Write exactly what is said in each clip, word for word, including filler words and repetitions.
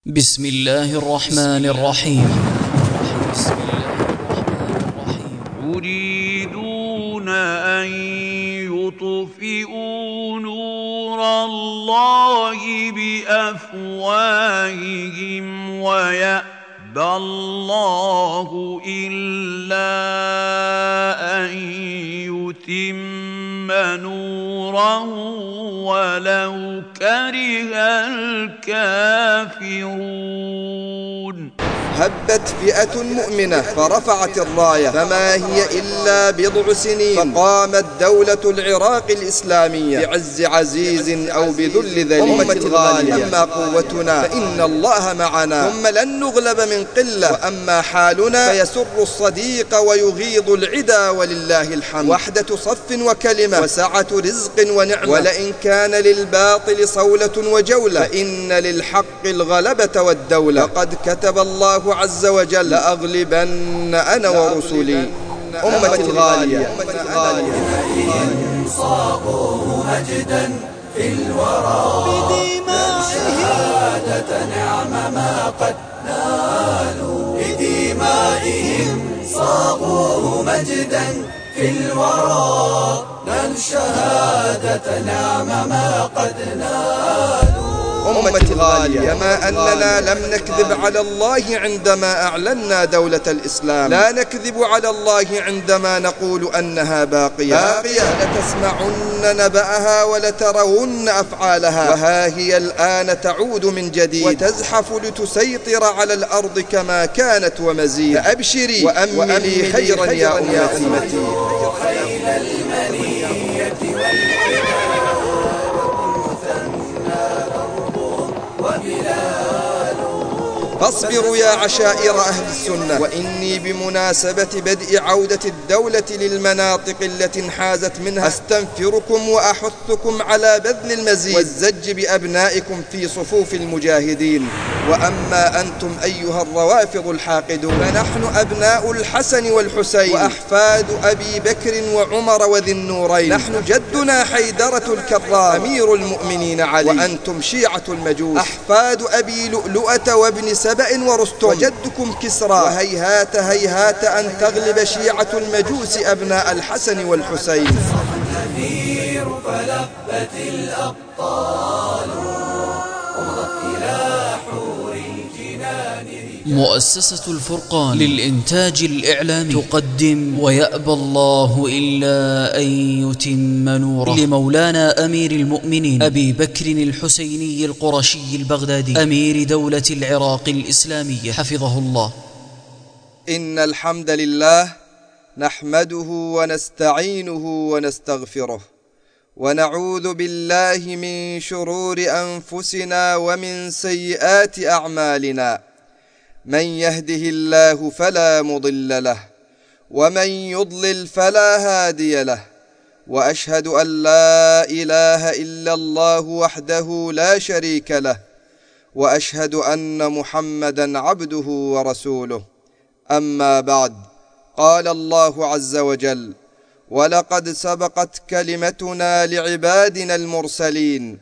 بسم الله الرحمن الرحيم. بسم الله الرحمن الرحيم. يريدون أن يطفئوا نور الله بأفواههم ويأبى الله إلا أن يتم نوره ولو كره الكافرون. هبت فئة مؤمنة فرفعت الراية، فما هي إلا بضع سنين فقامت دولة العراق الإسلامية بعز عزيز أو بذل ذليل. أمة الغالية، أما قوتنا فإن الله معنا، ثم لن نغلب من قلة، وأما حالنا فيسر الصديق ويغيظ العدا، ولله الحمد. وحدة صف وكلمة، وسعة رزق ونعمة، ولئن كان للباطل صولة وجولة فإن للحق الغلبة والدولة. وقد كتب الله عز وجل: لأغلبن أنا ورسلي. أمة الغالية، صاغوه مجدا في الورى شهادة نعم ما قد نالوا بدمائهم. صاغوه مجدا في الورى نال شهادة نعم ما قد نالوا. أمة الغالية، كما أننا لم نكذب على الله عندما أعلنا دولة الإسلام، لا نكذب على الله عندما نقول أنها باقية باقية لتسمعن نبأها ولترون أفعالها، وها هي الآن تعود من جديد وتزحف لتسيطر على الأرض كما كانت ومزيد. فأبشري وأملي خيرا يا أمتي. خيل المنية فاصبروا يا عشائر أهل السنة، وإني بمناسبة بدء عودة الدولة للمناطق التي انحازت منها أستنفركم وأحثكم على بذل المزيد والزج بأبنائكم في صفوف المجاهدين. وأما أنتم أيها الروافض الحاقدون فنحن أبناء الحسن والحسين وأحفاد أبي بكر وعمر وذي النورين. نحن جدنا حيدرة الكرار أمير المؤمنين علي، وأنتم شيعة المجوس أحفاد أبي لؤلؤة وابن سبأ ورستم، وجدكم كسرى. وهيهات هيهات أن تغلب شيعة المجوس أبناء الحسن والحسين. النذير فلبت الأبطال ومضت إلى حور الجنان. مؤسسة الفرقان للإنتاج الإعلامي تقدم: ويأبى الله إلا أن يتم نوره، لمولانا أمير المؤمنين أبي بكر الحسيني القرشي البغدادي أمير دولة العراق الإسلامية حفظه الله. إن الحمد لله نحمده ونستعينه ونستغفره، ونعوذ بالله من شرور أنفسنا ومن سيئات أعمالنا. من يهده الله فلا مضل له، ومن يضلل فلا هادي له. وأشهد أن لا إله إلا الله وحده لا شريك له، وأشهد أن محمدا عبده ورسوله. أما بعد، قال الله عز وجل: ولقد سبقت كلمتنا لعبادنا المرسلين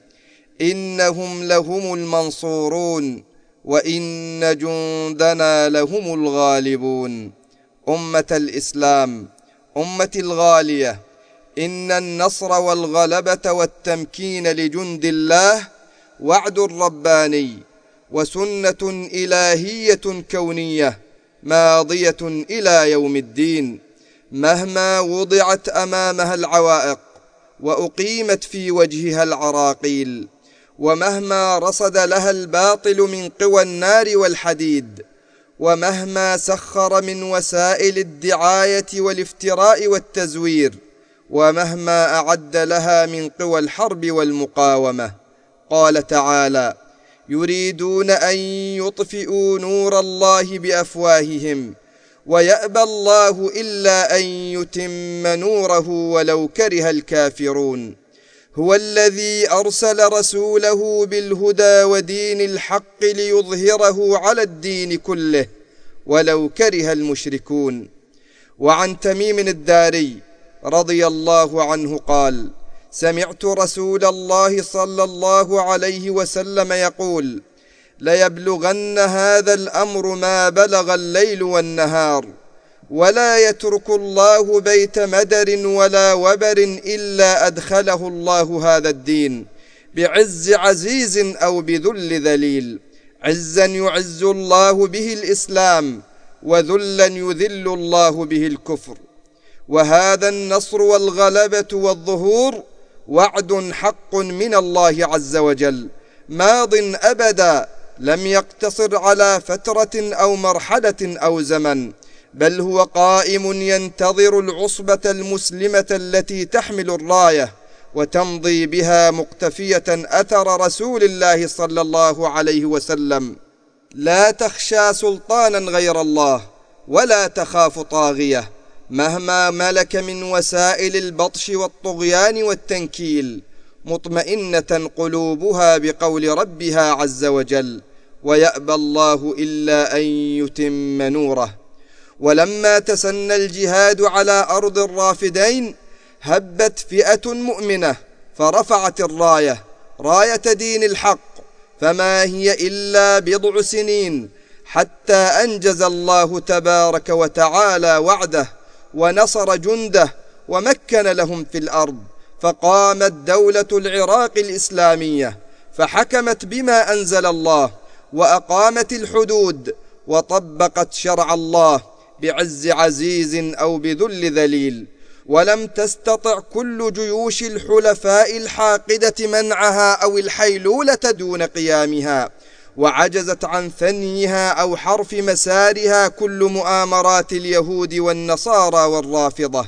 إنهم لهم المنصورون وإن جندنا لهم الغالبون. أمة الإسلام، أمة الغالية، إن النصر والغلبة والتمكين لجند الله وعد رباني وسنة إلهية كونية ماضية إلى يوم الدين، مهما وضعت أمامها العوائق وأقيمت في وجهها العراقيل، ومهما رصد لها الباطل من قوى النار والحديد، ومهما سخر من وسائل الدعاية والافتراء والتزوير، ومهما أعد لها من قوى الحرب والمقاومة. قال تعالى: يريدون أن يطفئوا نور الله بأفواههم ويأبى الله إلا أن يتم نوره ولو كره الكافرون. هو الذي أرسل رسوله بالهدى ودين الحق ليظهره على الدين كله ولو كره المشركون. وعن تميم الداري رضي الله عنه قال: سمعت رسول الله صلى الله عليه وسلم يقول: ليبلغن هذا الأمر ما بلغ الليل والنهار، ولا يترك الله بيت مدر ولا وبر إلا أدخله الله هذا الدين بعز عزيز أو بذل ذليل، عزا يعز الله به الإسلام، وذلا يذل الله به الكفر. وهذا النصر والغلبة والظهور وعد حق من الله عز وجل، ماض أبدا، لم يقتصر على فترة أو مرحلة أو زمن، بل هو قائم ينتظر العصبة المسلمة التي تحمل الراية وتمضي بها مقتفية أثر رسول الله صلى الله عليه وسلم. لا تخشى سلطانا غير الله، ولا تخاف طاغية مهما ملك من وسائل البطش والطغيان والتنكيل، مطمئنة قلوبها بقول ربها عز وجل: ويأبى الله إلا أن يتم نوره. ولما تسنى الجهاد على أرض الرافدين هبت فئة مؤمنة فرفعت الراية، راية دين الحق، فما هي إلا بضع سنين حتى أنجز الله تبارك وتعالى وعده ونصر جنده ومكن لهم في الأرض، فقامت دولة العراق الإسلامية فحكمت بما أنزل الله، وأقامت الحدود، وطبقت شرع الله بعز عزيز أو بذل ذليل. ولم تستطع كل جيوش الحلفاء الحاقدة منعها أو الحيلولة دون قيامها، وعجزت عن ثنيها أو حرف مسارها كل مؤامرات اليهود والنصارى والرافضة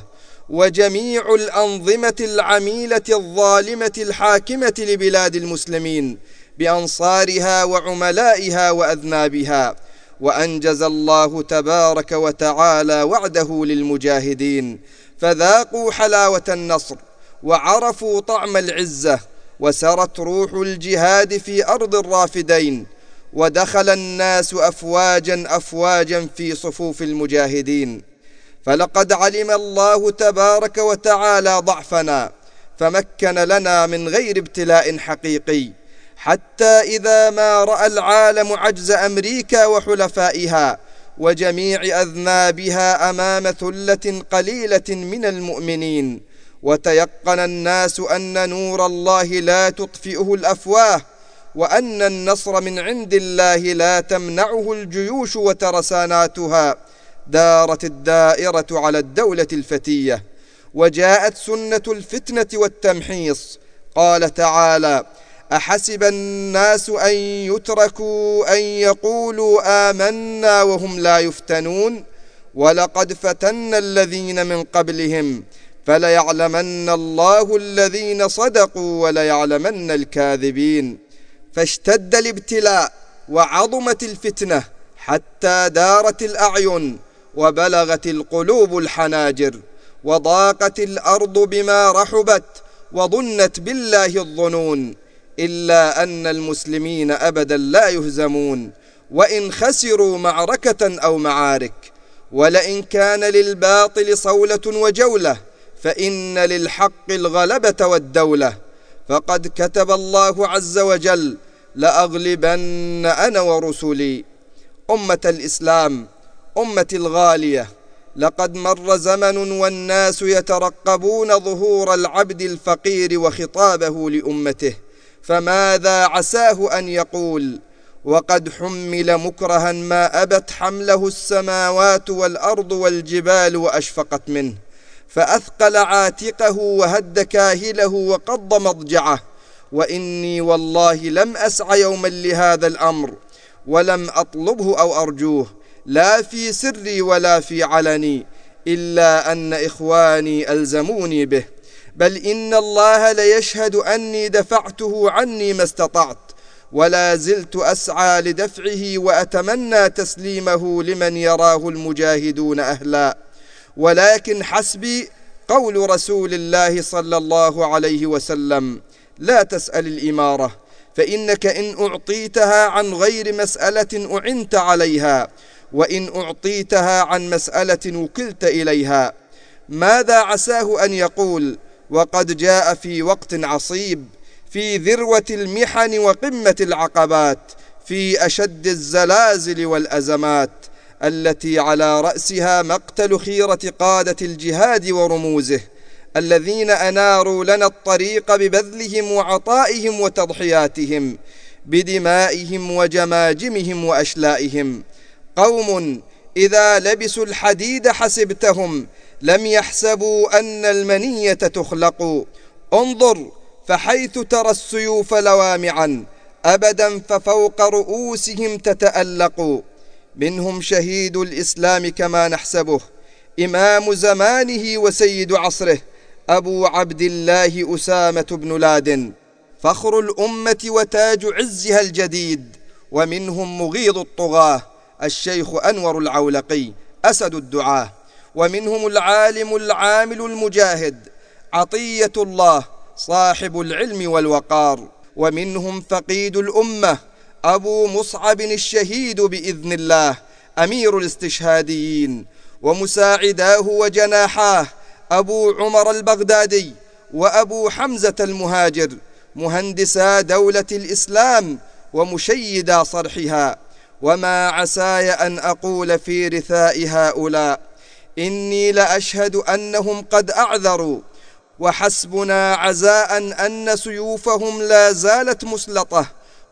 وجميع الأنظمة العميلة الظالمة الحاكمة لبلاد المسلمين بأنصارها وعملائها وأذنابها. وأنجز الله تبارك وتعالى وعده للمجاهدين، فذاقوا حلاوة النصر وعرفوا طعم العزة، وسرت روح الجهاد في أرض الرافدين، ودخل الناس أفواجا أفواجا في صفوف المجاهدين. فلقد علم الله تبارك وتعالى ضعفنا فمكن لنا من غير ابتلاء حقيقي، حتى إذا ما رأى العالم عجز أمريكا وحلفائها وجميع أذنابها أمام ثلة قليلة من المؤمنين، وتيقن الناس أن نور الله لا تطفئه الأفواه، وأن النصر من عند الله لا تمنعه الجيوش وترساناتها، دارت الدائرة على الدولة الفتية، وجاءت سنة الفتنة والتمحيص. قال تعالى: أحسب الناس أن يتركوا أن يقولوا آمنا وهم لا يفتنون، ولقد فتنا الذين من قبلهم فليعلمن الله الذين صدقوا وليعلمن الكاذبين. فاشتد الابتلاء وعظمت الفتنة حتى دارت الأعين وبلغت القلوب الحناجر، وضاقت الأرض بما رحبت وظنت بالله الظنون، إلا أن المسلمين أبدا لا يهزمون وإن خسروا معركة أو معارك. ولئن كان للباطل صولة وجولة فإن للحق الغلبة والدولة، فقد كتب الله عز وجل: لأغلبن أنا ورسلي. أمة الإسلام، أمتي الغالية، لقد مر زمن والناس يترقبون ظهور العبد الفقير وخطابه لأمته، فماذا عساه أن يقول؟ وقد حمل مكرها ما أبت حمله السماوات والأرض والجبال وأشفقت منه، فأثقل عاتقه وهد كاهله وقض مضجعه. وإني والله لم أسع يوما لهذا الأمر، ولم أطلبه أو أرجوه، لا في سري ولا في علني، إلا أن إخواني ألزموني به، بل إن الله ليشهد أني دفعته عني ما استطعت، ولا زلت أسعى لدفعه وأتمنى تسليمه لمن يراه المجاهدون أهلا. ولكن حسبي قول رسول الله صلى الله عليه وسلم: لا تسأل الإمارة، فإنك إن أعطيتها عن غير مسألة أعنت عليها، وإن أعطيتها عن مسألة وكلت إليها. ماذا عساه أن يقول وقد جاء في وقت عصيب، في ذروة المحن وقمة العقبات، في أشد الزلازل والأزمات التي على رأسها مقتل خيرة قادة الجهاد ورموزه الذين أناروا لنا الطريق ببذلهم وعطائهم وتضحياتهم بدمائهم وجماجمهم وأشلائهم. قوم إذا لبسوا الحديد حسبتهم لم يحسبوا أن المنية تخلق. انظر فحيث ترى السيوف لوامعا أبدا ففوق رؤوسهم تتألق. منهم شهيد الإسلام كما نحسبه، إمام زمانه وسيد عصره، أبو عبد الله أسامة بن لادن، فخر الأمة وتاج عزها الجديد. ومنهم مغيظ الطغاة الشيخ أنور العولقي أسد الدعاة. ومنهم العالم العامل المجاهد عطية الله صاحب العلم والوقار. ومنهم فقيد الأمة أبو مصعب الشهيد بإذن الله أمير الاستشهاديين، ومساعداه وجناحاه أبو عمر البغدادي وأبو حمزة المهاجر مهندسا دولة الإسلام ومشيدا صرحها. وما عساي أن أقول في رثاء هؤلاء إني لأشهد أنهم قد أعذروا، وحسبنا عزاء أن سيوفهم لا زالت مسلطة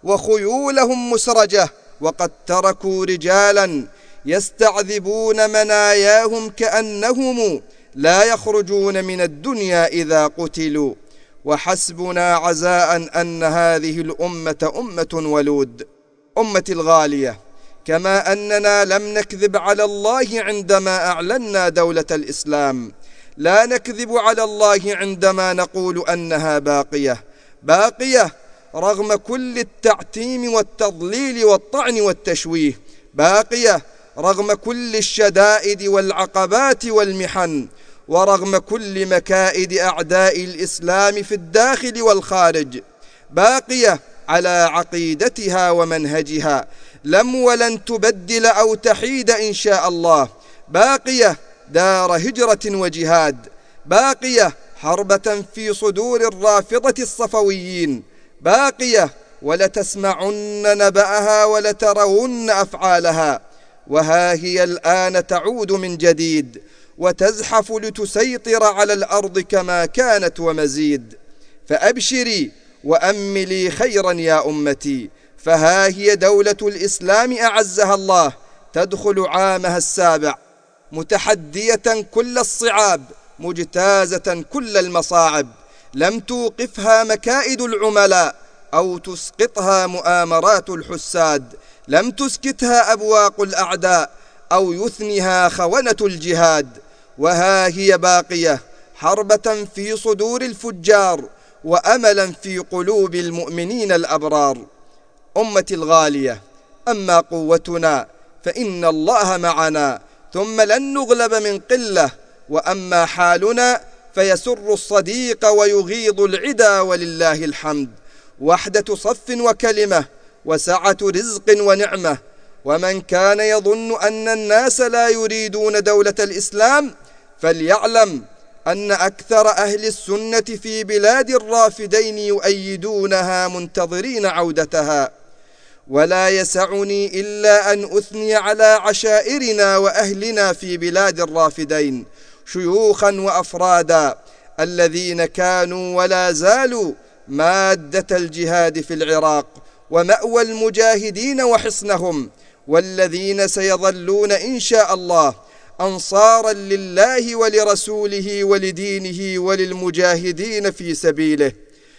وخيولهم مسرجة، وقد تركوا رجالا يستعذبون مناياهم كأنهم لا يخرجون من الدنيا إذا قتلوا. وحسبنا عزاء أن هذه الأمة أمة ولود. أمتي الغالية، كما أننا لم نكذب على الله عندما أعلنا دولة الإسلام، لا نكذب على الله عندما نقول أنها باقية باقية رغم كل التعتيم والتضليل والطعن والتشويه، باقية رغم كل الشدائد والعقبات والمحن، ورغم كل مكائد أعداء الإسلام في الداخل والخارج، باقية على عقيدتها ومنهجها لم ولن تبدل أو تحيد إن شاء الله، باقية دار هجرة وجهاد، باقية حربة في صدور الرافضة الصفويين، باقية ولتسمعن نبأها ولترون أفعالها. وها هي الآن تعود من جديد وتزحف لتسيطر على الأرض كما كانت ومزيد. فأبشري وأملي خيرا يا أمتي، فها هي دولة الإسلام أعزها الله تدخل عامها السابع متحدية كل الصعاب مجتازة كل المصاعب، لم توقفها مكائد العملاء أو تسقطها مؤامرات الحساد، لم تسكتها أبواق الأعداء أو يثنها خونة الجهاد. وها هي باقية حربة في صدور الفجار وأملا في قلوب المؤمنين الأبرار. أمتي الغالية، أما قوتنا فإن الله معنا ثم لن نغلب من قلة، وأما حالنا فيسر الصديق ويغيظ العدا ولله الحمد. وحدة صف وكلمة وسعة رزق ونعمة. ومن كان يظن أن الناس لا يريدون دولة الإسلام فليعلم أن أكثر أهل السنة في بلاد الرافدين يؤيدونها منتظرين عودتها. ولا يسعني إلا أن أثني على عشائرنا وأهلنا في بلاد الرافدين شيوخا وأفرادا الذين كانوا ولا زالوا مادة الجهاد في العراق ومأوى المجاهدين وحصنهم، والذين سيظلون إن شاء الله أنصارا لله ولرسوله ولدينه وللمجاهدين في سبيله.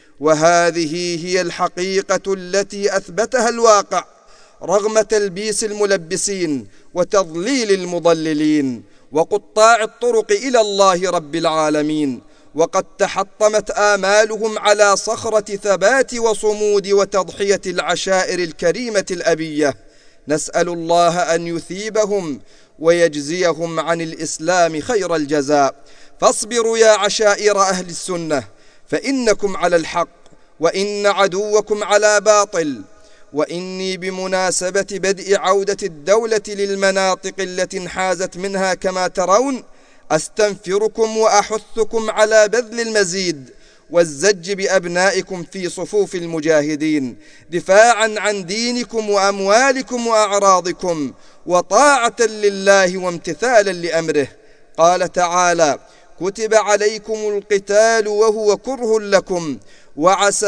وهذه هي الحقيقة التي أثبتها الواقع رغم تلبيس الملبسين وتضليل المضللين وقطاع الطرق إلى الله رب العالمين. وقد تحطمت آمالهم على صخرة ثبات وصمود وتضحية العشائر الكريمة الأبية. نسأل الله أن يثيبهم ويجزيهم عن الإسلام خير الجزاء. فاصبروا يا عشائر أهل السنة فإنكم على الحق وإن عدوكم على باطل. وإني بمناسبة بدء عودة الدولة للمناطق التي انحازت منها كما ترون أستنفركم وأحثكم على بذل المزيد والزج بأبنائكم في صفوف المجاهدين دفاعا عن دينكم وأموالكم وأعراضكم وطاعة لله وامتثالا لأمره. قال تعالى: كتب عليكم القتال وهو كره لكم وعسى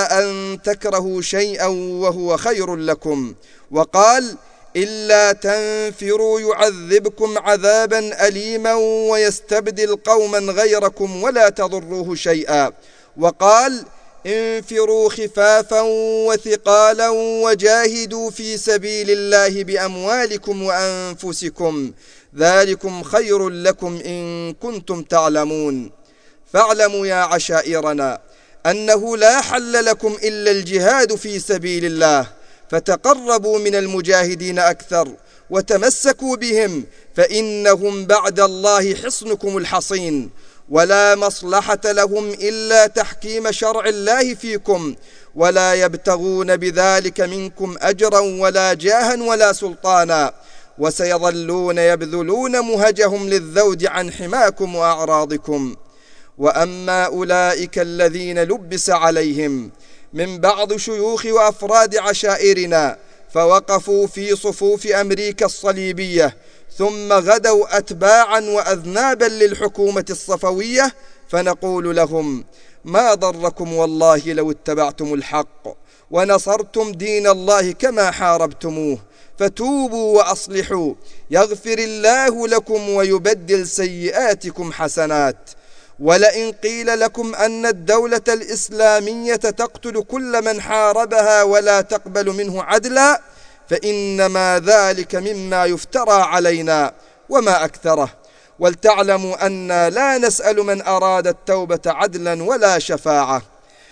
أن تكرهوا شيئا وهو خير لكم. وقال: إلا تنفروا يعذبكم عذابا أليما ويستبدل قوما غيركم ولا تضروه شيئا. وقال: انفروا خفافا وثقالا وجاهدوا في سبيل الله بأموالكم وأنفسكم ذلكم خير لكم إن كنتم تعلمون. فاعلموا يا عشائرنا أنه لا حل لكم إلا الجهاد في سبيل الله، فتقربوا من المجاهدين أكثر وتمسكوا بهم، فإنهم بعد الله حصنكم الحصين، ولا مصلحة لهم إلا تحكيم شرع الله فيكم، ولا يبتغون بذلك منكم أجرا ولا جاها ولا سلطانا، وسيظلون يبذلون مهجهم للذود عن حماكم وأعراضكم. وأما أولئك الذين لبس عليهم من بعض شيوخ وأفراد عشائرنا فوقفوا في صفوف أمريكا الصليبية ثم غدوا أتباعا وأذنابا للحكومة الصفوية، فنقول لهم: ما ضركم والله لو اتبعتم الحق ونصرتم دين الله كما حاربتموه، فتوبوا وأصلحوا يغفر الله لكم ويبدل سيئاتكم حسنات. ولئن قيل لكم أن الدولة الإسلامية تقتل كل من حاربها ولا تقبل منه عدلا، فإنما ذلك مما يفترى علينا وما أكثره. ولتعلموا أننا لا نسأل من أراد التوبة عدلا ولا شفاعة.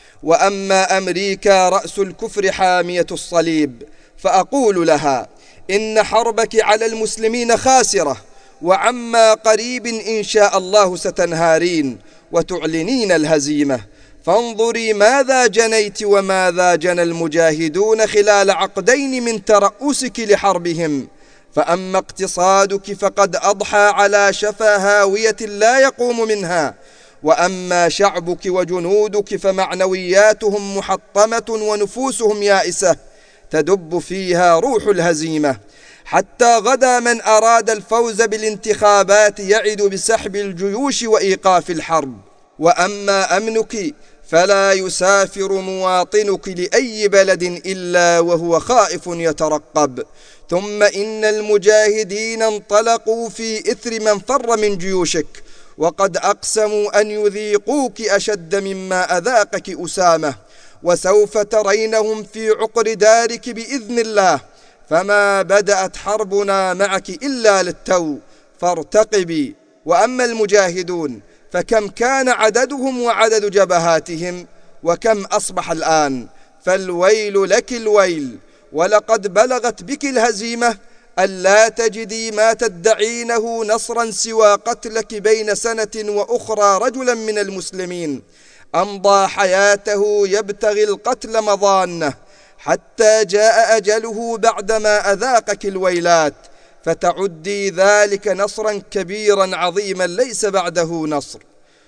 وأما أمريكا رأس الكفر حامية الصليب، فأقول لها: إن حربك على المسلمين خاسرة، وعما قريب إن شاء الله ستنهارين وتعلنين الهزيمة. فانظري ماذا جنيت وماذا جنى المجاهدون خلال عقدين من ترأسك لحربهم. فأما اقتصادك فقد أضحى على شفا هاوية لا يقوم منها، وأما شعبك وجنودك فمعنوياتهم محطمة ونفوسهم يائسة تدب فيها روح الهزيمة. حتى غدا من أراد الفوز بالانتخابات يعد بسحب الجيوش وإيقاف الحرب. وأما أمنك فلا يسافر مواطنك لأي بلد إلا وهو خائف يترقب. ثم إن المجاهدين انطلقوا في إثر من فر من جيوشك، وقد أقسموا أن يذيقوك أشد مما أذاقك أسامة، وسوف ترينهم في عقر دارك بإذن الله. فما بدأت حربنا معك إلا للتو، فارتقبي. وأما المجاهدون فكم كان عددهم وعدد جبهاتهم، وكم أصبح الآن؟ فالويل لك الويل. ولقد بلغت بك الهزيمة ألا تجدي ما تدعينه نصرا سوى قتلك بين سنة وأخرى رجلا من المسلمين أمضى حياته يبتغي القتل مضانه، حتى جاء أجله بعدما أذاقك الويلات، فتعدي ذلك نصرا كبيرا عظيما ليس بعده نصر.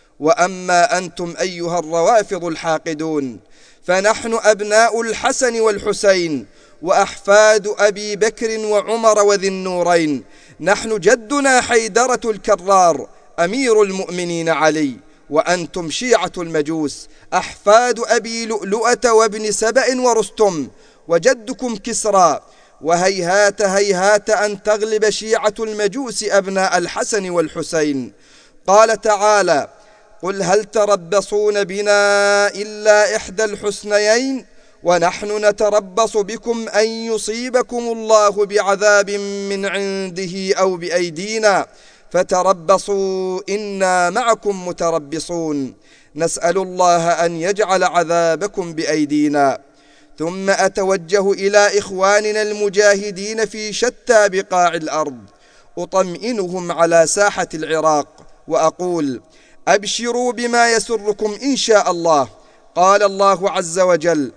وأما أنتم أيها الروافض الحاقدون فنحن أبناء الحسن والحسين وأحفاد أبي بكر وعمر وذي النورين. نحن جدنا حيدرة الكرار أمير المؤمنين علي، وأنتم شيعة المجوس أحفاد أبي لؤلؤة وابن سبأ ورستم، وجدكم كسرى. وهيهات هيهات أن تغلب شيعة المجوس أبناء الحسن والحسين. قال تعالى: قل هل تربصون بنا إلا إحدى الحسنيين ونحن نتربص بكم أن يصيبكم الله بعذاب من عنده أو بأيدينا فتربصوا إنا معكم متربصون. نسأل الله أن يجعل عذابكم بأيدينا. ثم أتوجه إلى إخواننا المجاهدين في شتى بقاع الأرض أطمئنهم على ساحة العراق وأقول: أبشروا بما يسركم إن شاء الله. قال الله عز وجل: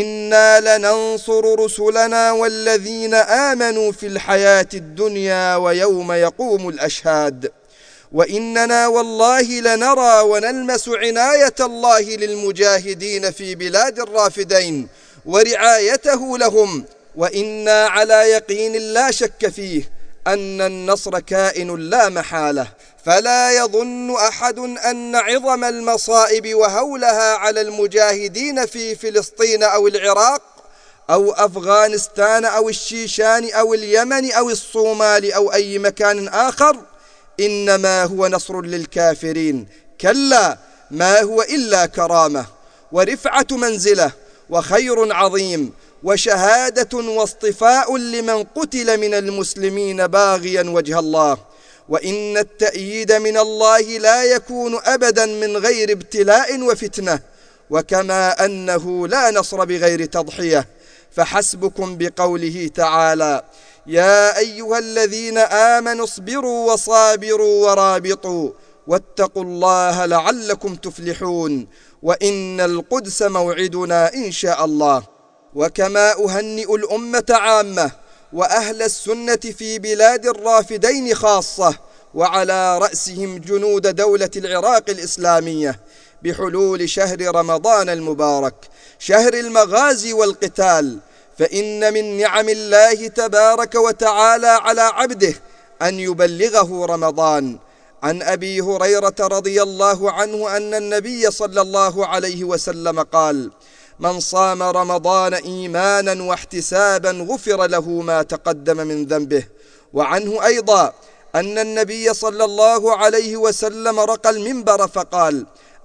إنا لننصر رسلنا والذين آمنوا في الحياة الدنيا ويوم يقوم الأشهاد. وإننا والله لنرى ونلمس عناية الله للمجاهدين في بلاد الرافدين ورعايته لهم، وإنا على يقين لا شك فيه أن النصر كائن لا محالة. فلا يظن أحد أن عظم المصائب وهولها على المجاهدين في فلسطين أو العراق أو أفغانستان أو الشيشان أو اليمن أو الصومال أو أي مكان آخر إنما هو نصر للكافرين. كلا، ما هو إلا كرامة ورفعة منزلة وخير عظيم وشهادة واصطفاء لمن قتل من المسلمين باغيا وجه الله. وإن التأييد من الله لا يكون أبدا من غير ابتلاء وفتنة، وكما أنه لا نصر بغير تضحية. فحسبكم بقوله تعالى: يا أيها الذين آمنوا اصبروا وصابروا ورابطوا واتقوا الله لعلكم تفلحون، وإن القدس موعدنا إن شاء الله. وكما أهنئ الأمة عامة وأهل السنة في بلاد الرافدين خاصة، وعلى رأسهم جنود دولة العراق الإسلامية، بحلول شهر رمضان المبارك، شهر المغازي والقتال. فإن من نعم الله تبارك وتعالى على عبده أن يبلغه رمضان. عن أبي هريرة رضي الله عنه أن النبي صلى الله عليه وسلم قال: من صام رمضان إيمانا واحتسابا غفر له ما تقدم من ذنبه. وعنه أيضا أن النبي صلى الله عليه وسلم رقى المنبر فقال: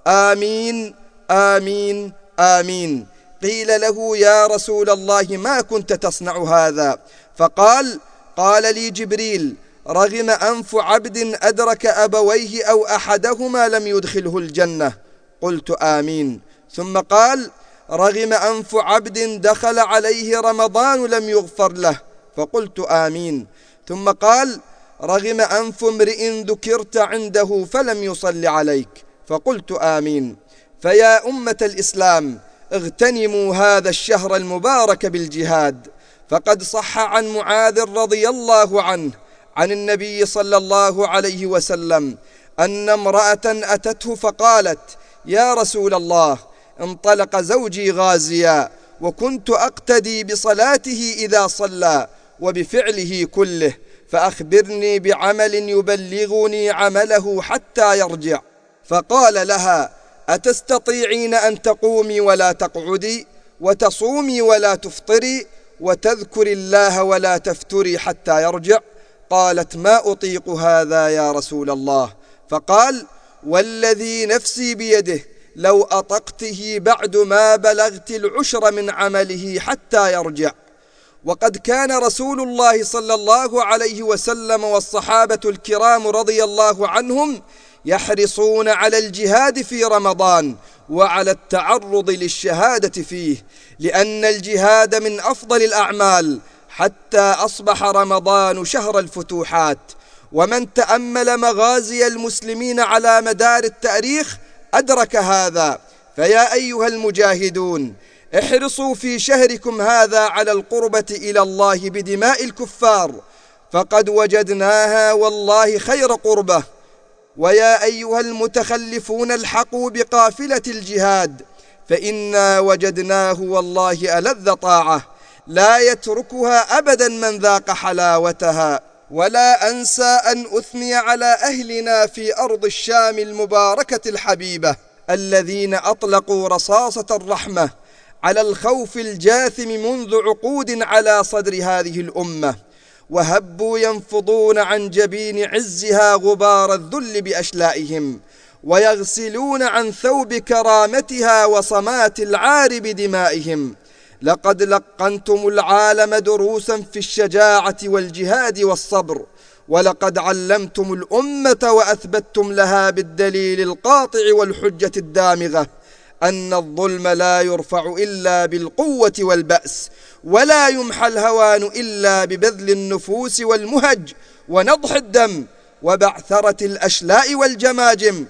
آمين آمين آمين. قيل له: يا رسول الله، ما كنت تصنع هذا؟ فقال: قال لي جبريل: رغم أنف عبد أدرك أبويه أو أحدهما لم يدخله الجنة. قلت: آمين. ثم قال: رغم أنف عبد دخل عليه رمضان لم يغفر له. فقلت: آمين. ثم قال: رغم أنف امرئ ذكرت عنده فلم يصل عليك. فقلت: آمين. فيا أمة الإسلام، اغتنموا هذا الشهر المبارك بالجهاد. فقد صح عن معاذ رضي الله عنه عن النبي صلى الله عليه وسلم أن امرأة أتته فقالت: يا رسول الله، انطلق زوجي غازيا، وكنت أقتدي بصلاته إذا صلى وبفعله كله، فأخبرني بعمل يبلغني عمله حتى يرجع. فقال لها: أتستطيعين أن تقومي ولا تقعدي، وتصومي ولا تفطري، وتذكري الله ولا تفتري حتى يرجع؟ قالت: ما أطيق هذا يا رسول الله. فقال: والذي نفسي بيده لو أطقته بعد ما بلغت العشر من عمله حتى يرجع. وقد كان رسول الله صلى الله عليه وسلم والصحابة الكرام رضي الله عنهم يحرصون على الجهاد في رمضان وعلى التعرض للشهادة فيه، لأن الجهاد من أفضل الأعمال، حتى أصبح رمضان شهر الفتوحات. ومن تأمل مغازي المسلمين على مدار التاريخ أدرك هذا. فيا أيها المجاهدون، احرصوا في شهركم هذا على القربة إلى الله بدماء الكفار، فقد وجدناها والله خير قربة. ويا أيها المتخلفون، الحقوا بقافلة الجهاد، فإنا وجدناه والله ألذ طاعة، لا يتركها أبدا من ذاق حلاوتها. ولا أنسى أن أثني على أهلنا في أرض الشام المباركة الحبيبة، الذين أطلقوا رصاصة الرحمة على الخوف الجاثم منذ عقود على صدر هذه الأمة، وهبوا ينفضون عن جبين عزها غبار الذل بأشلائهم، ويغسلون عن ثوب كرامتها وصمات العار بدمائهم. لقد لقنتم العالم دروسا في الشجاعة والجهاد والصبر، ولقد علمتم الأمة وأثبتتم لها بالدليل القاطع والحجة الدامغة أن الظلم لا يرفع إلا بالقوة والبأس، ولا يمحى الهوان إلا ببذل النفوس والمهج ونضح الدم وبعثرة الأشلاء والجماجم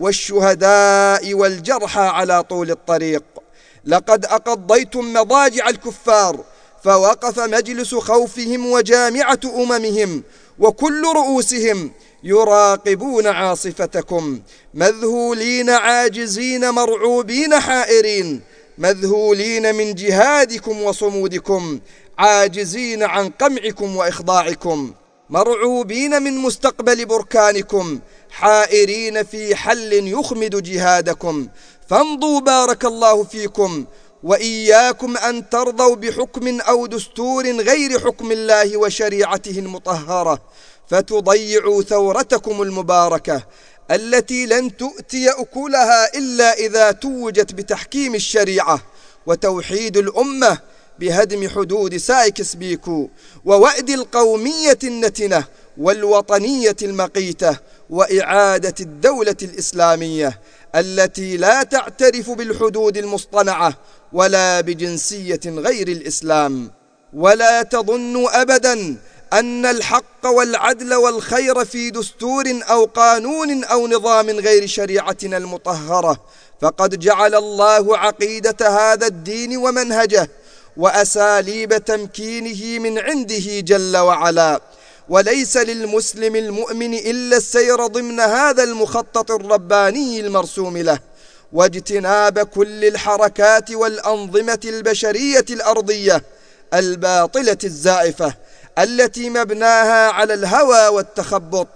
والشهداء والجرحى على طول الطريق. لقد أقضيتم مضاجع الكفار، فوقف مجلس خوفهم وجامعة أممهم، وكل رؤوسهم يراقبون عاصفتكم، مذهولين عاجزين مرعوبين حائرين، مذهولين من جهادكم وصمودكم، عاجزين عن قمعكم وإخضاعكم، مرعوبين من مستقبل بركانكم، حائرين في حل يخمد جهادكم. فامضوا بارك الله فيكم، وإياكم أن ترضوا بحكم أو دستور غير حكم الله وشريعته المطهرة، فتضيعوا ثورتكم المباركة التي لن تؤتي أكلها إلا إذا توجت بتحكيم الشريعة وتوحيد الأمة بهدم حدود سايكس بيكو ووأد القومية النتنة والوطنية المقيتة، وإعادة الدولة الإسلامية التي لا تعترف بالحدود المصطنعة ولا بجنسية غير الإسلام. ولا تظنوا أبدا أن الحق والعدل والخير في دستور أو قانون أو نظام غير شريعتنا المطهرة، فقد جعل الله عقيدة هذا الدين ومنهجه وأساليب تمكينه من عنده جل وعلا، وليس للمسلم المؤمن إلا السير ضمن هذا المخطط الرباني المرسوم له، واجتناب كل الحركات والأنظمة البشرية الأرضية الباطلة الزائفة التي مبناها على الهوى والتخبط،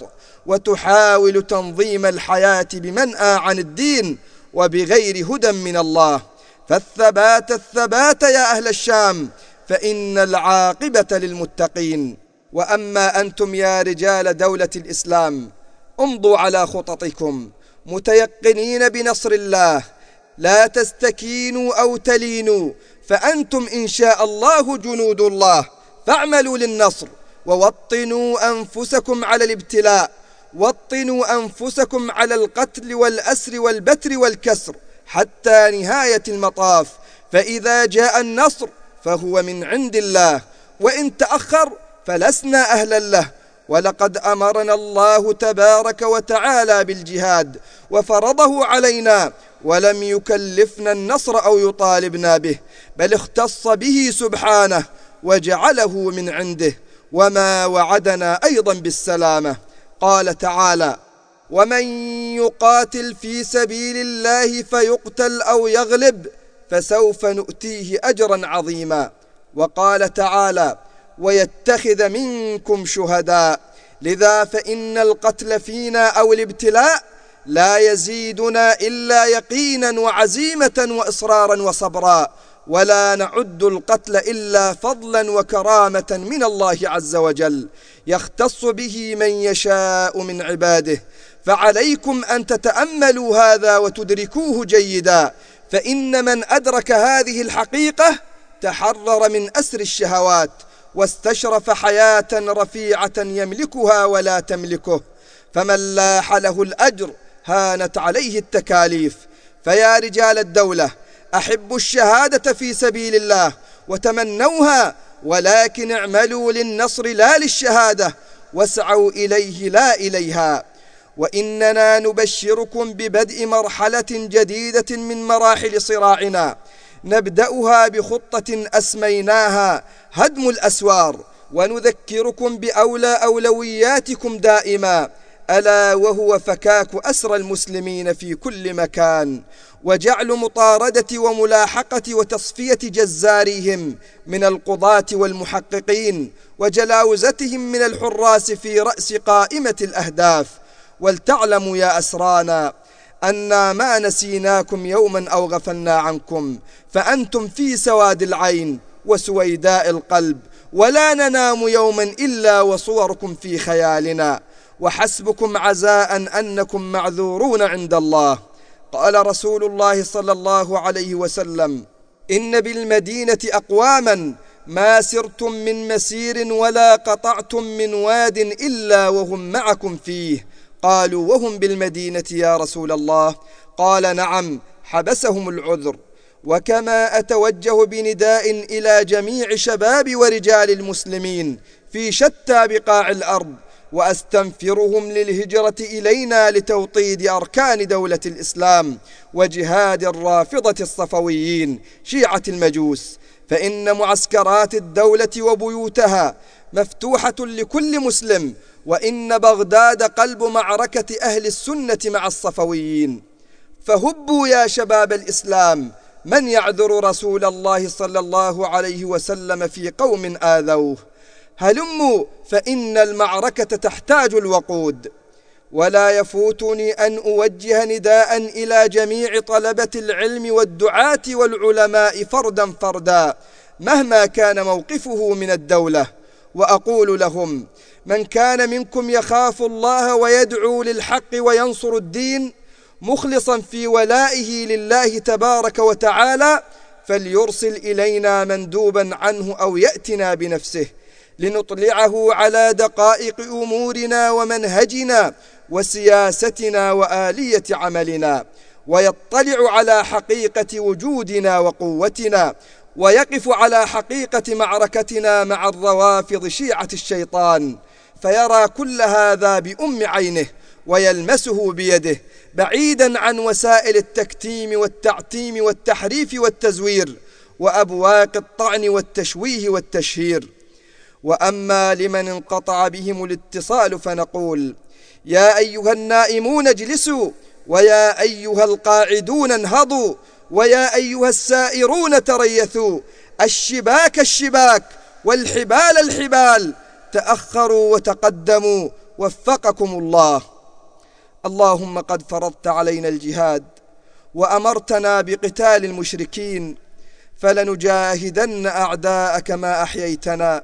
وتحاول تنظيم الحياة بمنأى عن الدين وبغير هدى من الله. فالثبات الثبات يا أهل الشام، فإن العاقبة للمتقين. وأما أنتم يا رجال دولة الإسلام، امضوا على خططكم متيقنين بنصر الله، لا تستكينوا أو تلينوا، فأنتم إن شاء الله جنود الله، فاعملوا للنصر، ووطنوا أنفسكم على الابتلاء، وطنوا أنفسكم على القتل والأسر والبتر والكسر حتى نهاية المطاف، فإذا جاء النصر فهو من عند الله، وإن تأخر فلسنا أهلا له. ولقد أمرنا الله تبارك وتعالى بالجهاد وفرضه علينا، ولم يكلفنا النصر أو يطالبنا به، بل اختص به سبحانه وجعله من عنده، وما وعدنا أيضا بالسلامة. قال تعالى: ومن يقاتل في سبيل الله فيقتل أو يغلب فسوف نؤتيه أجرا عظيما. وقال تعالى: ويتخذ منكم شهداء. لذا فإن القتل فينا أو الابتلاء لا يزيدنا إلا يقينا وعزيمة وإصرارا وصبرا، ولا نعد القتل إلا فضلا وكرامة من الله عز وجل يختص به من يشاء من عباده. فعليكم أن تتأملوا هذا وتدركوه جيدا، فإن من أدرك هذه الحقيقة تحرر من أسر الشهوات، واستشرف حياة رفيعة يملكها ولا تملكه. فمن لاح له الأجر هانت عليه التكاليف. فيا رجال الدولة، أحبوا الشهادة في سبيل الله وتمنوها، ولكن اعملوا للنصر لا للشهادة، واسعوا إليه لا إليها. وإننا نبشركم ببدء مرحلة جديدة من مراحل صراعنا، نبدأها بخطة أسميناها هدم الأسوار، ونذكركم بأولى أولوياتكم دائما، ألا وهو فكاك أسر المسلمين في كل مكان، وجعل مطاردة وملاحقة وتصفية جزاريهم من القضاة والمحققين، وجلاوزتهم من الحراس في رأس قائمة الأهداف. ولتعلموا يا أسرانا أنا ما نسيناكم يوما أو غفلنا عنكم، فأنتم في سواد العين وسويداء القلب، ولا ننام يوما إلا وصوركم في خيالنا، وحسبكم عزاء أنكم معذورون عند الله. قال رسول الله صلى الله عليه وسلم: إن بالمدينة أقواما ما سرتم من مسير ولا قطعتم من واد إلا وهم معكم فيه. قالوا: وهم بالمدينة يا رسول الله؟ قال: نعم، حبسهم العذر. وكما أتوجه بنداء إلى جميع شباب ورجال المسلمين في شتى بقاع الأرض، وأستنفرهم للهجرة إلينا لتوطيد أركان دولة الإسلام وجهاد الرافضة الصفويين شيعة المجوس، فإن معسكرات الدولة وبيوتها مفتوحة لكل مسلم، وإن بغداد قلب معركة أهل السنة مع الصفويين. فهبوا يا شباب الإسلام، من يعذر رسول الله صلى الله عليه وسلم في قوم آذوه؟ هلموا فإن المعركة تحتاج الوقود. ولا يفوتني أن أوجه نداء إلى جميع طلبة العلم والدعاة والعلماء فردا فردا مهما كان موقفه من الدولة، وأقول لهم: من كان منكم يخاف الله ويدعو للحق وينصر الدين مخلصا في ولائه لله تبارك وتعالى، فليرسل إلينا مندوبا عنه أو يأتنا بنفسه لنطلعه على دقائق أمورنا ومنهجنا وسياستنا وآلية عملنا، ويطلع على حقيقة وجودنا وقوتنا، ويقف على حقيقة معركتنا مع الروافض شيعة الشيطان، فيرى كل هذا بأم عينه ويلمسه بيده، بعيدا عن وسائل التكتيم والتعتيم والتحريف والتزوير وأبواق الطعن والتشويه والتشهير. وأما لمن انقطع بهم الاتصال فنقول: يا أيها النائمون اجلسوا، ويا أيها القاعدون انهضوا، ويا أيها السائرون تريثوا، الشباك الشباك والحبال الحبال، تأخروا وتقدموا وفقكم الله. اللهم قد فرضت علينا الجهاد وأمرتنا بقتال المشركين، فلنجاهدن أعداءك ما أحييتنا،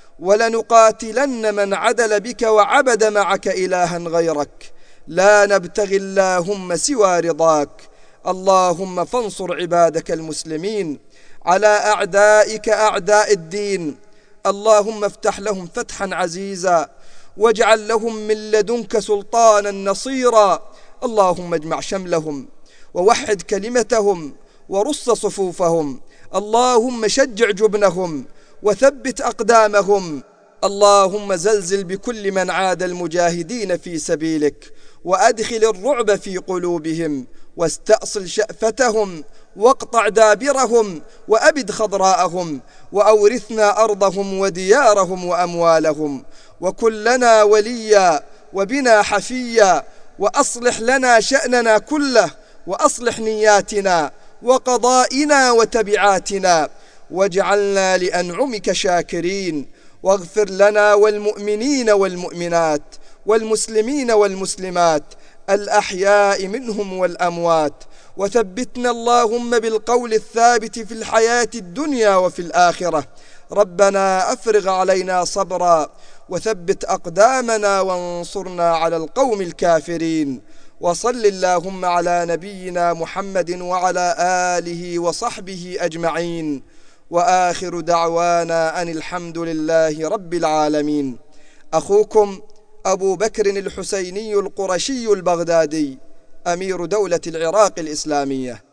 ولنقاتلن من عدل بك وعبد معك إلها غيرك، لا نبتغي اللهم سوى رضاك. اللهم فانصر عبادك المسلمين على أعدائك أعداء الدين. اللهم افتح لهم فتحا عزيزا، واجعل لهم من لدنك سلطانا نصيرا. اللهم اجمع شملهم ووحد كلمتهم ورص صفوفهم. اللهم شجع جبنهم وثبت أقدامهم. اللهم زلزل بكل من عاد المجاهدين في سبيلك، وأدخل الرعب في قلوبهم، واستأصل شأفتهم، واقطع دابرهم، وأبد خضراءهم، وأورثنا أرضهم وديارهم وأموالهم، وكن لنا وليا وبنا حفيا، وأصلح لنا شأننا كله، وأصلح نياتنا وقضائنا وتبعاتنا، واجعلنا لأنعمك شاكرين، واغفر لنا والمؤمنين والمؤمنات والمسلمين والمسلمات الأحياء منهم والأموات، وثبتنا اللهم بالقول الثابت في الحياة الدنيا وفي الآخرة. ربنا أفرغ علينا صبرا وثبت أقدامنا وانصرنا على القوم الكافرين. وصل اللهم على نبينا محمد وعلى آله وصحبه أجمعين، وآخر دعوانا أن الحمد لله رب العالمين. أخوكم أبو بكر الحسيني القرشي البغدادي، أمير دولة العراق الإسلامية.